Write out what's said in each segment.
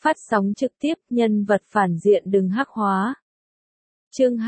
phát sóng trực tiếp, nhân vật phản diện đừng hắc hóa. Chương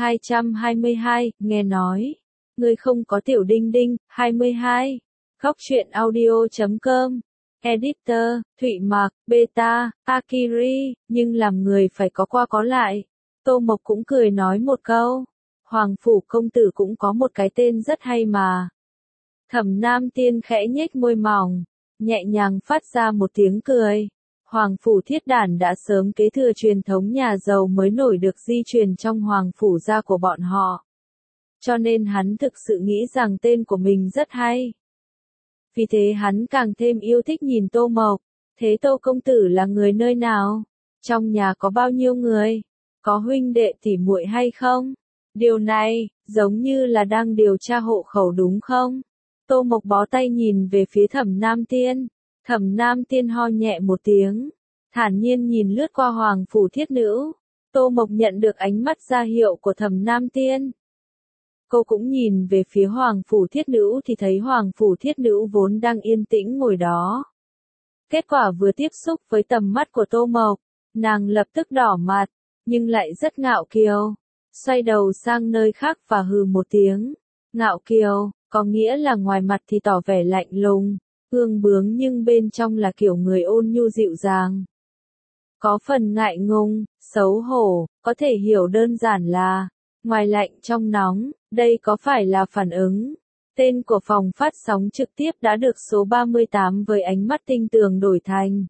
222, nghe nói, ngươi không có tiểu đinh đinh, 22. Góc truyện audio.com. Editor, Thụy Mạc, Beta, Akiri, nhưng làm người phải có qua có lại. Tô Mộc cũng cười nói một câu. Hoàng phủ công tử cũng có một cái tên rất hay mà. Thẩm Nam Tiên khẽ nhếch môi mỏng, nhẹ nhàng phát ra một tiếng cười. Hoàng phủ Thiết Đản đã sớm kế thừa truyền thống nhà giàu mới nổi được di truyền trong hoàng phủ gia của bọn họ. Cho nên hắn thực sự nghĩ rằng tên của mình rất hay. Vì thế hắn càng thêm yêu thích nhìn Tô Mộc. Thế Tô công tử là người nơi nào? Trong nhà có bao nhiêu người? Có huynh đệ tỉ muội hay không? Điều này, giống như là đang điều tra hộ khẩu đúng không? Tô Mộc bó tay nhìn về phía Thẩm Nam Tiên. Thẩm Nam Tiên ho nhẹ một tiếng, thản nhiên nhìn lướt qua Hoàng phủ Thiết Nữ. Tô Mộc nhận được ánh mắt ra hiệu của Thẩm Nam Tiên. Cô cũng nhìn về phía Hoàng phủ Thiết Nữ thì thấy Hoàng phủ Thiết Nữ vốn đang yên tĩnh ngồi đó. Kết quả vừa tiếp xúc với tầm mắt của Tô Mộc, nàng lập tức đỏ mặt, nhưng lại rất ngạo kiều. Xoay đầu sang nơi khác và hừ một tiếng. Ngạo kiều, có nghĩa là ngoài mặt thì tỏ vẻ lạnh lùng, ương bướng nhưng bên trong là kiểu người ôn nhu dịu dàng. Có phần ngại ngùng, xấu hổ, có thể hiểu đơn giản là, ngoài lạnh trong nóng, đây có phải là phản ứng. Tên của phòng phát sóng trực tiếp đã được số 38 với ánh mắt tinh tường đổi thành.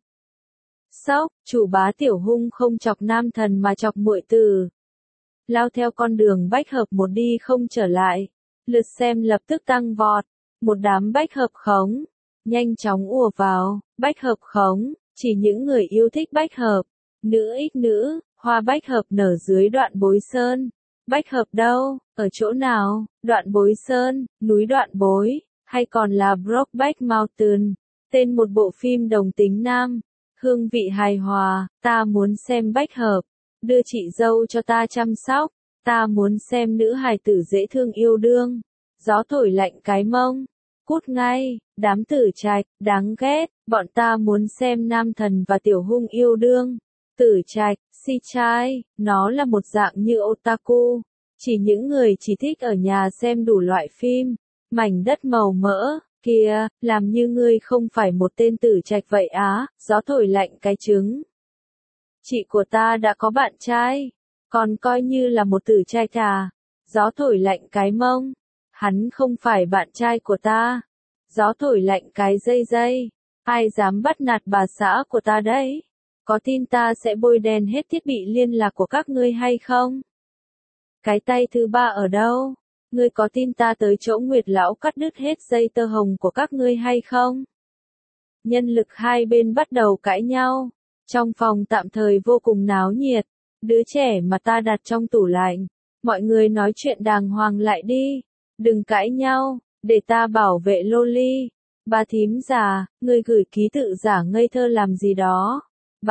Sốc, chủ bá tiểu hung không chọc nam thần mà chọc muội tử. Lao theo con đường bách hợp một đi không trở lại. Lượt xem lập tức tăng vọt. Một đám bách hợp khống nhanh chóng ùa vào. Bách hợp khống, chỉ những người yêu thích bách hợp. Nữ ích nữ, hoa bách hợp nở dưới Đoạn Bối Sơn. Bách hợp đâu, ở chỗ nào? Đoạn Bối Sơn, núi Đoạn Bối, hay còn là Brokeback Mountain, tên một bộ phim đồng tính nam. Hương vị hài hòa, ta muốn xem bách hợp. Đưa chị dâu cho ta chăm sóc. Ta muốn xem nữ hài tử dễ thương yêu đương. Gió thổi lạnh cái mông. Cút ngay, đám tử trạch, đáng ghét. Bọn ta muốn xem nam thần và tiểu hung yêu đương. Tử trạch, si trai, nó là một dạng như otaku. Chỉ những người chỉ thích ở nhà xem đủ loại phim. Mảnh đất màu mỡ, kìa, làm như ngươi không phải một tên tử trạch vậy á. Gió thổi lạnh cái trứng. Chị của ta đã có bạn trai, còn coi như là một tử trạch à? Gió thổi lạnh cái mông, hắn không phải bạn trai của ta. Gió thổi lạnh cái dây, ai dám bắt nạt bà xã của ta đấy? Có tin ta sẽ bôi đen hết thiết bị liên lạc của các ngươi hay không? Cái tay thứ ba ở đâu? Ngươi có tin ta tới chỗ Nguyệt lão cắt đứt hết dây tơ hồng của các ngươi hay không? Nhân lực hai bên bắt đầu cãi nhau. Trong phòng tạm thời vô cùng náo nhiệt. Đứa trẻ mà ta đặt trong tủ lạnh. Mọi người nói chuyện đàng hoàng lại đi. Đừng cãi nhau, để ta bảo vệ Loli. Bà thím già, ngươi gửi ký tự giả ngây thơ làm gì đó?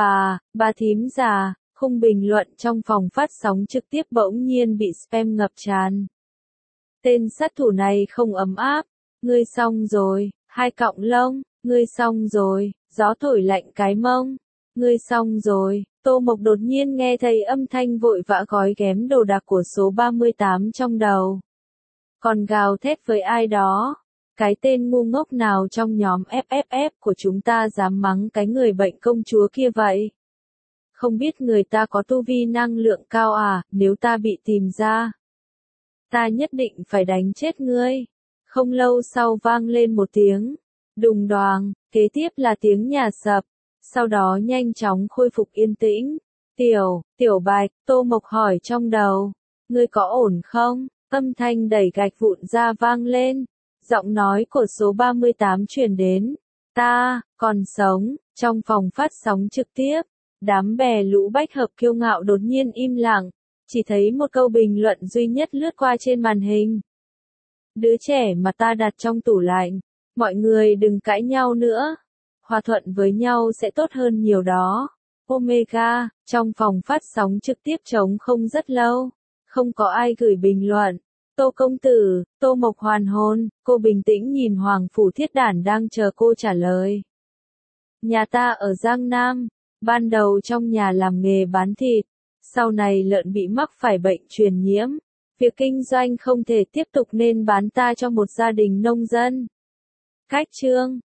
Bà thím già, khung bình luận trong phòng phát sóng trực tiếp bỗng nhiên bị spam ngập tràn. Tên sát thủ này không ấm áp. Ngươi xong rồi, hai cọng lông, ngươi xong rồi, gió thổi lạnh cái mông. Ngươi xong rồi, Tô Mộc đột nhiên nghe thấy âm thanh vội vã gói ghém đồ đạc của số 38 trong đầu. Còn gào thét với ai đó. Cái tên ngu ngốc nào trong nhóm FFF của chúng ta dám mắng cái người bệnh công chúa kia vậy? Không biết người ta có tu vi năng lượng cao à, nếu ta bị tìm ra. Ta nhất định phải đánh chết ngươi. Không lâu sau vang lên một tiếng. Đùng đoàng, kế tiếp là tiếng nhà sập. Sau đó nhanh chóng khôi phục yên tĩnh. Tiểu Bạch, Tô Mộc hỏi trong đầu. Ngươi có ổn không? Âm thanh đẩy gạch vụn ra vang lên. Giọng nói của số 38 truyền đến. Ta, còn sống, trong phòng phát sóng trực tiếp. Đám bè lũ bách hợp kiêu ngạo đột nhiên im lặng. Chỉ thấy một câu bình luận duy nhất lướt qua trên màn hình. Đứa trẻ mà ta đặt trong tủ lạnh. Mọi người đừng cãi nhau nữa. Hòa thuận với nhau sẽ tốt hơn nhiều đó. Omega, trong phòng phát sóng trực tiếp trống không rất lâu. Không có ai gửi bình luận. Tô công tử, Tô Mộc hoàn hồn, cô bình tĩnh nhìn Hoàng phủ Thiết Đản đang chờ cô trả lời. Nhà ta ở Giang Nam, Ban đầu trong nhà làm nghề bán thịt, sau này lợn bị mắc phải bệnh truyền nhiễm. Việc kinh doanh không thể tiếp tục nên bán ta cho một gia đình nông dân. Khách trương